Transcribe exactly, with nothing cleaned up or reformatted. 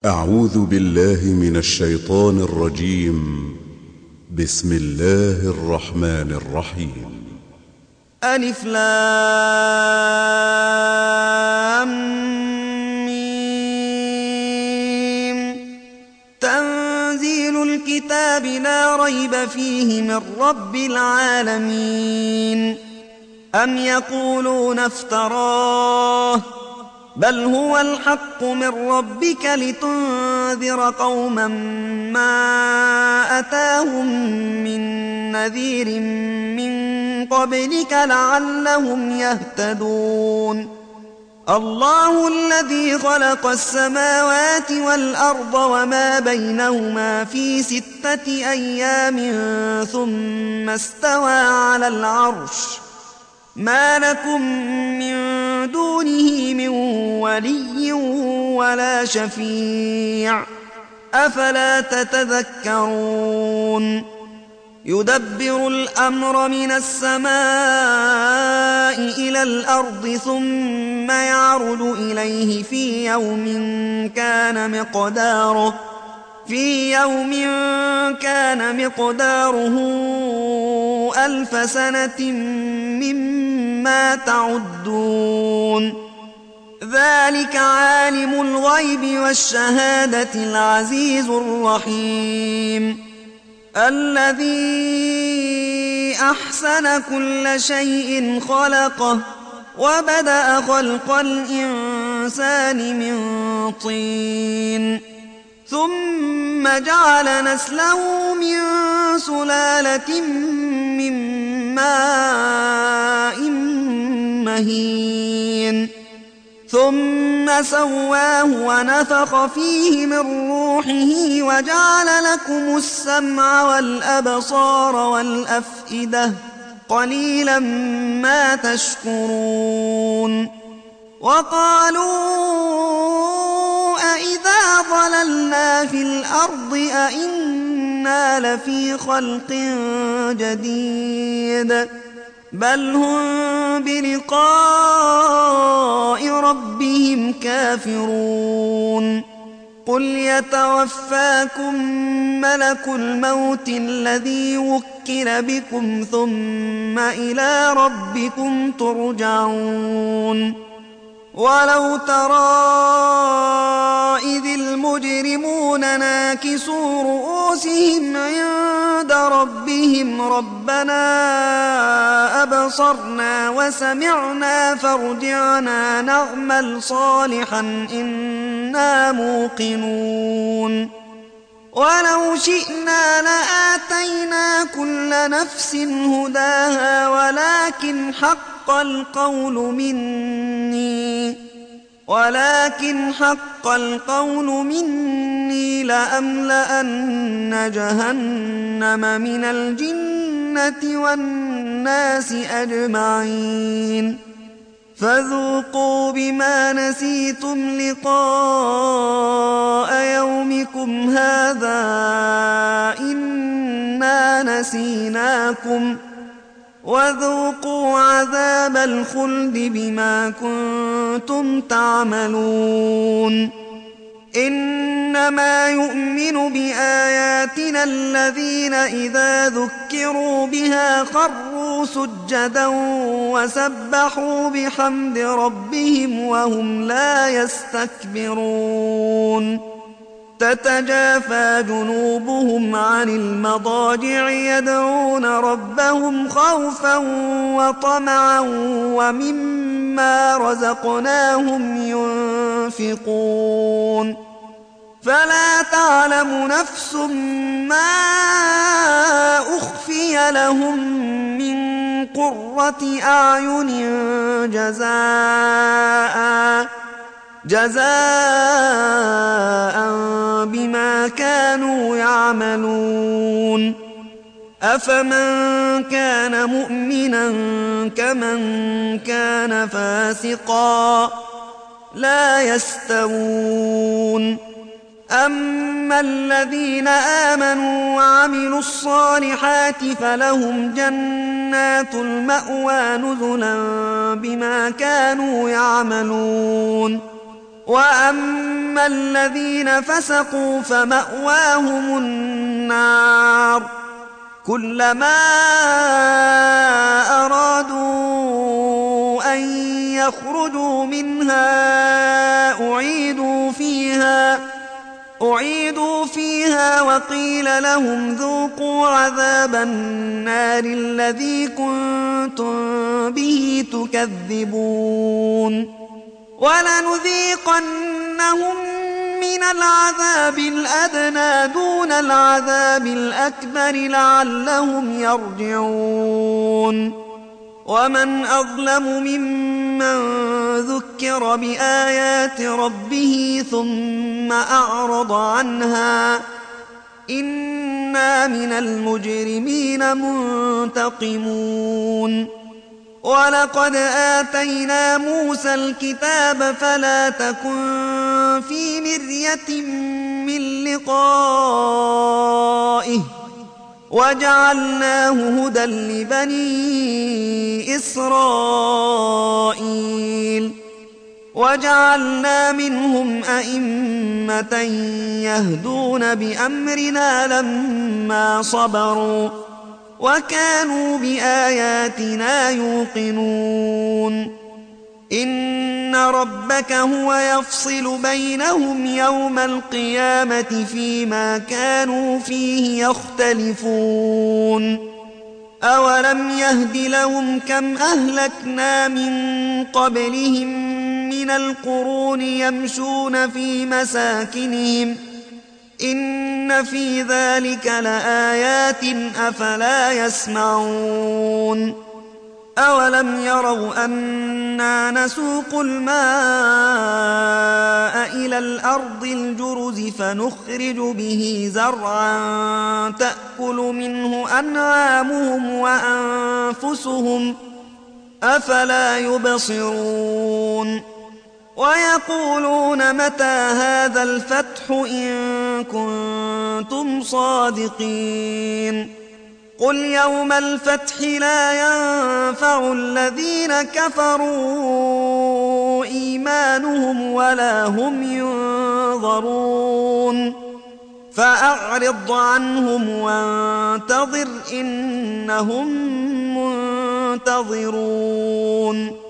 أعوذ بالله من الشيطان الرجيم. بسم الله الرحمن الرحيم. ألف لام ميم. تنزيل الكتاب لا ريب فيه من رب العالمين. أم يقولون افتراه بل هو الحق من ربك لتنذر قوما ما أتاهم من نذير من قبلك لعلهم يهتدون. الله الذي خلق السماوات والأرض وما بينهما في ستة أيام ثم استوى على العرش. ما لكم من دونه من ولي ولا شفيع أفلا تتذكرون. يدبر الأمر من السماء إلى الأرض ثم يعرج إليه في يوم كان مقداره في يوم كان مقداره ألف سنة مما تعدون. ذلك عالم الغيب والشهادة العزيز الرحيم الذي أحسن كل شيء خلقه وبدأ خلق الإنسان من طين ثم جعل نسله من سلالة من ماء مهين ثم سواه ونفخ فيه من روحه وجعل لكم السمع والأبصار والأفئدة قليلا ما تشكرون. وقالوا أإذا ضللنا في الأرض أإنا لفي خلق جديد بل هم بلقاء ربهم كافرون. قل يتوفاكم ملك الموت الذي وكل بكم ثم إلى ربكم ترجعون. ولو ترى إذ المجرمون ناكسوا رؤوسهم عند ربهم ربنا أبصرنا وسمعنا فارجعنا نعمل صالحا إنا موقنون. ولو شئنا لآتينا كل نفس هداها ولكن حق القول مني ولكن حق القول مني لأملأن جهنم من الجنة والناس أجمعين. فذوقوا بما نسيتم لقاء يومكم هذا إنا نسيناكم وذوقوا عذاب الخلد بما كنتم تعملون. إنما يؤمن بآياتنا الذين إذا ذكروا بها خروا سجدا وسبحوا بحمد ربهم وهم لا يستكبرون. تتجافى جنوبهم عن المضاجع يدعون ربهم خوفا وطمعا ومما رزقناهم ينفقون. فلا تعلم نفس ما أخفي لهم من قرة أعين جزاء جزاء بما كانوا يعملون. أفمن كان مؤمنا كمن كان فاسقا لا يستوون. أما الذين آمنوا وعملوا الصالحات فلهم جنات المأوى نزلا بما كانوا يعملون. وأما الذين فسقوا فمأواهم النار كلما أرادوا أن يخرجوا منها أعيدوا فيها أعيدوا فيها وقيل لهم ذوقوا عذاب النار الذي كنتم به تكذبون ولنذيقنهم من العذاب الأدنى دون العذاب الأكبر لعلهم يرجعون ومن أظلم ممن ذكر بآيات ربه ثم أعرض عنها إنا من المجرمين منتقمون ولقد آتينا موسى الكتاب فلا تكن في مرية من لقائه وجعلناه هدى لبني إسرائيل وجعلنا منهم أئمة يهدون بأمرنا لما صبروا وكانوا بآياتنا يوقنون إن ربك هو يفصل بينهم يوم القيامة فيما كانوا فيه يختلفون أولم يهد لهم كم أهلكنا من قبلهم من القرون يمشون في مساكنهم إن في ذلك لآيات أفلا يسمعون أولم يروا أنا نسوق الماء إلى الأرض الجرز فنخرج به زرعا تأكل منه أنعامهم وأنفسهم أفلا يبصرون ويقولون متى هذا الفتح إن كنتم صادقين قل يوم الفتح لا ينفع الذين كفروا إيمانهم ولا هم ينظرون فأعرض عنهم وانتظر إنهم منتظرون